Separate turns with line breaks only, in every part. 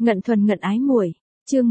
Ngận thuần ngận ái muội, chương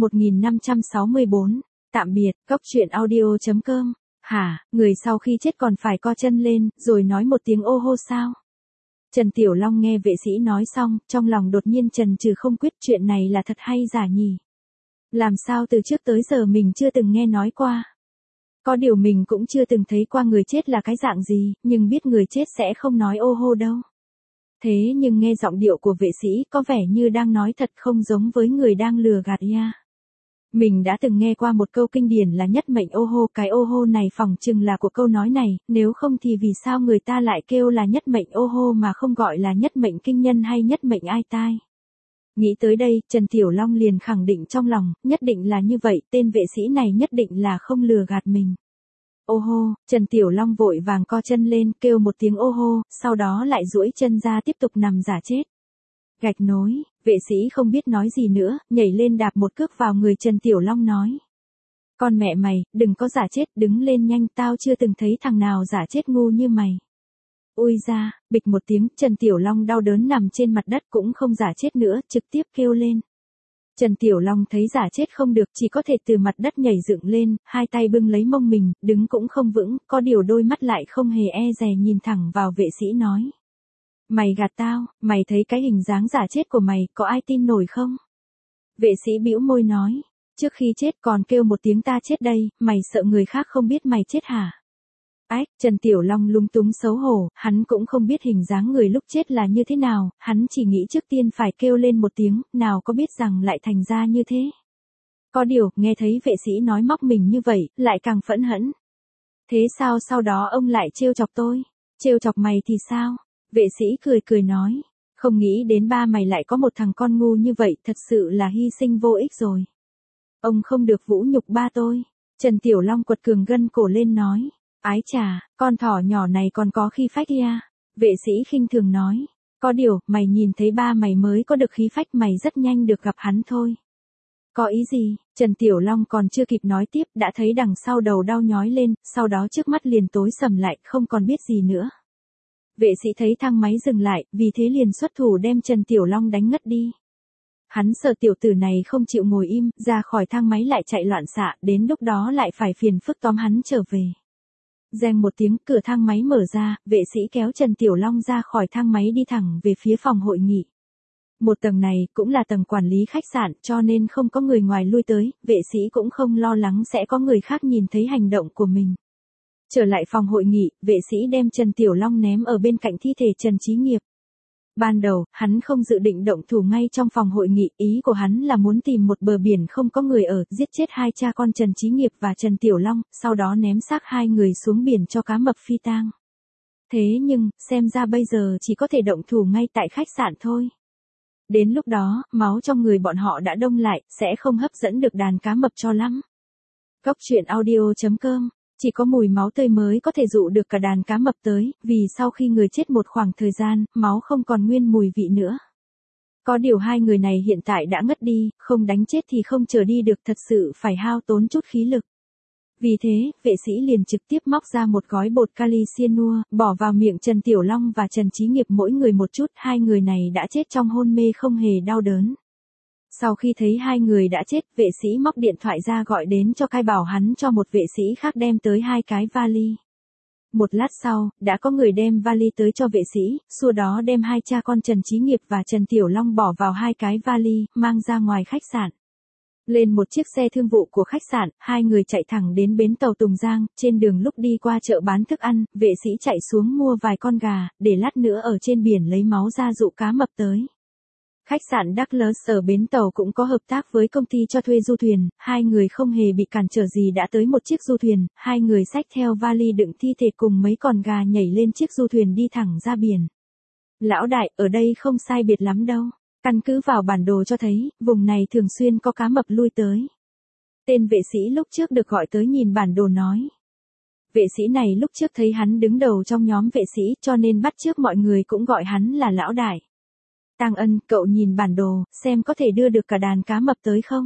1564, tạm biệt, cốc truyện audio.com. Hả, người sau khi chết còn phải co chân lên, rồi nói một tiếng ô hô sao? Trần Tiểu Long nghe vệ sĩ nói xong, trong lòng đột nhiên chần chừ không quyết chuyện này là thật hay giả nhỉ? Làm sao từ trước tới giờ mình chưa từng nghe nói qua? Có điều mình cũng chưa từng thấy qua người chết là cái dạng gì, nhưng biết người chết sẽ không nói ô hô đâu. Thế nhưng nghe giọng điệu của vệ sĩ có vẻ như đang nói thật không giống với người đang lừa gạt nha. Mình đã từng nghe qua một câu kinh điển là nhất mệnh ô hô, cái ô hô này phỏng chừng là của câu nói này, nếu không thì vì sao người ta lại kêu là nhất mệnh ô hô mà không gọi là nhất mệnh kinh nhân hay nhất mệnh ai tai. Nghĩ tới đây, Trần Tiểu Long liền khẳng định trong lòng, nhất định là như vậy, tên vệ sĩ này nhất định là không lừa gạt mình. Ô hô, Trần Tiểu Long vội vàng co chân lên, kêu một tiếng ô hô, sau đó lại duỗi chân ra tiếp tục nằm giả chết. Gạch nối, vệ sĩ không biết nói gì nữa, nhảy lên đạp một cước vào người Trần Tiểu Long nói. Con mẹ mày, đừng có giả chết, đứng lên nhanh, tao chưa từng thấy thằng nào giả chết ngu như mày. Ui ra, bịch một tiếng, Trần Tiểu Long đau đớn nằm trên mặt đất cũng không giả chết nữa, trực tiếp kêu lên. Trần Tiểu Long thấy giả chết không được, chỉ có thể từ mặt đất nhảy dựng lên, hai tay bưng lấy mông mình, đứng cũng không vững, có điều đôi mắt lại không hề e dè nhìn thẳng vào vệ sĩ nói. Mày gạt tao, mày thấy cái hình dáng giả chết của mày, có ai tin nổi không? Vệ sĩ bĩu môi nói, trước khi chết còn kêu một tiếng ta chết đây, mày sợ người khác không biết mày chết hả? Ách, Trần Tiểu Long lung túng xấu hổ, hắn cũng không biết hình dáng người lúc chết là như thế nào, hắn chỉ nghĩ trước tiên phải kêu lên một tiếng, nào có biết rằng lại thành ra như thế. Có điều, nghe thấy vệ sĩ nói móc mình như vậy, lại càng phẫn hẫn. Thế sao sau đó ông lại trêu chọc tôi? Trêu chọc mày thì sao? Vệ sĩ cười cười nói, không nghĩ đến ba mày lại có một thằng con ngu như vậy, thật sự là hy sinh vô ích rồi. Ông không được vũ nhục ba tôi. Trần Tiểu Long quật cường gân cổ lên nói. Ái chà, con thỏ nhỏ này còn có khí phách ya. Vệ sĩ khinh thường nói. Có điều, mày nhìn thấy ba mày mới có được khí phách, mày rất nhanh được gặp hắn thôi. Có ý gì? Trần Tiểu Long còn chưa kịp nói tiếp, đã thấy đằng sau đầu đau nhói lên, sau đó trước mắt liền tối sầm lại, không còn biết gì nữa. Vệ sĩ thấy thang máy dừng lại, vì thế liền xuất thủ đem Trần Tiểu Long đánh ngất đi. Hắn sợ tiểu tử này không chịu ngồi im, ra khỏi thang máy lại chạy loạn xạ, đến lúc đó lại phải phiền phức tóm hắn trở về. Reng một tiếng, cửa thang máy mở ra, vệ sĩ kéo Trần Tiểu Long ra khỏi thang máy đi thẳng về phía phòng hội nghị. Một tầng này cũng là tầng quản lý khách sạn, cho nên không có người ngoài lui tới, vệ sĩ cũng không lo lắng sẽ có người khác nhìn thấy hành động của mình. Trở lại phòng hội nghị, vệ sĩ đem Trần Tiểu Long ném ở bên cạnh thi thể Trần Chí Nghiệp. Ban đầu, hắn không dự định động thủ ngay trong phòng hội nghị, ý của hắn là muốn tìm một bờ biển không có người ở, giết chết hai cha con Trần Chí Nghiệp và Trần Tiểu Long, sau đó ném xác hai người xuống biển cho cá mập phi tang. Thế nhưng, xem ra bây giờ chỉ có thể động thủ ngay tại khách sạn thôi. Đến lúc đó, máu trong người bọn họ đã đông lại, sẽ không hấp dẫn được đàn cá mập cho lắm. Cốc truyện audio.com. Chỉ có mùi máu tươi mới có thể dụ được cả đàn cá mập tới, vì sau khi người chết một khoảng thời gian, máu không còn nguyên mùi vị nữa. Có điều hai người này hiện tại đã ngất đi, không đánh chết thì không trở đi được, thật sự phải hao tốn chút khí lực. Vì thế, vệ sĩ liền trực tiếp móc ra một gói bột kali cyanua, bỏ vào miệng Trần Tiểu Long và Trần Chí Nghiệp mỗi người một chút, hai người này đã chết trong hôn mê không hề đau đớn. Sau khi thấy hai người đã chết, vệ sĩ móc điện thoại ra gọi đến cho Cai bảo hắn cho một vệ sĩ khác đem tới hai cái vali. Một lát sau, đã có người đem vali tới cho vệ sĩ, sau đó đem hai cha con Trần Chí Nghiệp và Trần Tiểu Long bỏ vào hai cái vali, mang ra ngoài khách sạn. Lên một chiếc xe thương vụ của khách sạn, hai người chạy thẳng đến bến tàu Tùng Giang, trên đường lúc đi qua chợ bán thức ăn, vệ sĩ chạy xuống mua vài con gà, để lát nữa ở trên biển lấy máu ra dụ cá mập tới. Khách sạn Douglas ở bến tàu cũng có hợp tác với công ty cho thuê du thuyền, hai người không hề bị cản trở gì đã tới một chiếc du thuyền, hai người xách theo vali đựng thi thể cùng mấy con gà nhảy lên chiếc du thuyền đi thẳng ra biển. Lão đại, ở đây không sai biệt lắm đâu. Căn cứ vào bản đồ cho thấy, vùng này thường xuyên có cá mập lui tới. Tên vệ sĩ lúc trước được gọi tới nhìn bản đồ nói. Vệ sĩ này lúc trước thấy hắn đứng đầu trong nhóm vệ sĩ cho nên bắt chước mọi người cũng gọi hắn là lão đại. Tang Ân, cậu nhìn bản đồ, xem có thể đưa được cả đàn cá mập tới không?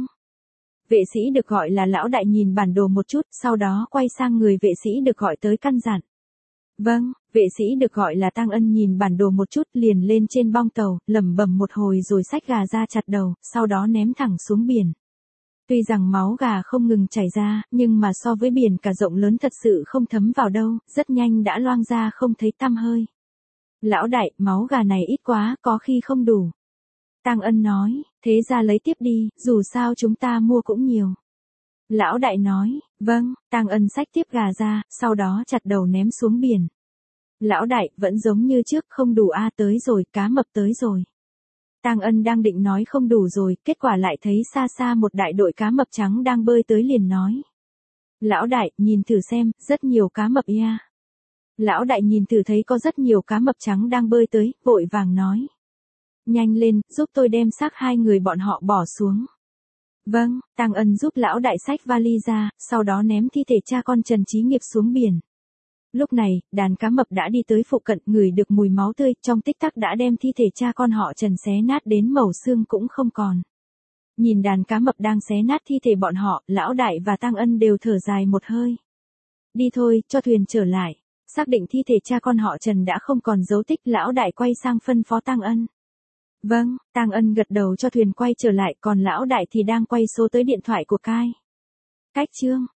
Vệ sĩ được gọi là lão đại nhìn bản đồ một chút, sau đó quay sang người vệ sĩ được gọi tới căn dặn. Vâng, vệ sĩ được gọi là Tăng Ân nhìn bản đồ một chút liền lên trên bong tàu, lẩm bẩm một hồi rồi xách gà ra chặt đầu, sau đó ném thẳng xuống biển. Tuy rằng máu gà không ngừng chảy ra, nhưng mà so với biển cả rộng lớn thật sự không thấm vào đâu, rất nhanh đã loang ra không thấy tăm hơi. Lão đại, máu gà này ít quá, có khi không đủ. Tăng Ân nói, thế ra lấy tiếp đi, dù sao chúng ta mua cũng nhiều. Lão đại nói, vâng, Tăng Ân xách tiếp gà ra, sau đó chặt đầu ném xuống biển. Lão đại, vẫn giống như trước, không đủ a, tới rồi, cá mập tới rồi. Tăng Ân đang định nói không đủ rồi, kết quả lại thấy xa xa một đại đội cá mập trắng đang bơi tới liền nói. Lão đại, nhìn thử xem, rất nhiều cá mập nha. Lão đại nhìn thử thấy có rất nhiều cá mập trắng đang bơi tới, vội vàng nói. Nhanh lên, giúp tôi đem xác hai người bọn họ bỏ xuống. Vâng, Tăng Ân giúp lão đại xách vali ra, sau đó ném thi thể cha con Trần Chí Nghiệp xuống biển. Lúc này, đàn cá mập đã đi tới phụ cận, ngửi được mùi máu tươi, trong tích tắc đã đem thi thể cha con họ Trần xé nát đến mẩu xương cũng không còn. Nhìn đàn cá mập đang xé nát thi thể bọn họ, lão đại và Tăng Ân đều thở dài một hơi. Đi thôi, cho thuyền trở lại. Xác định thi thể cha con họ Trần đã không còn dấu tích, lão đại quay sang phân phó Tăng Ân. Vâng, Tăng Ân gật đầu cho thuyền quay trở lại, còn lão đại thì đang quay số tới điện thoại của Cai. Cách chương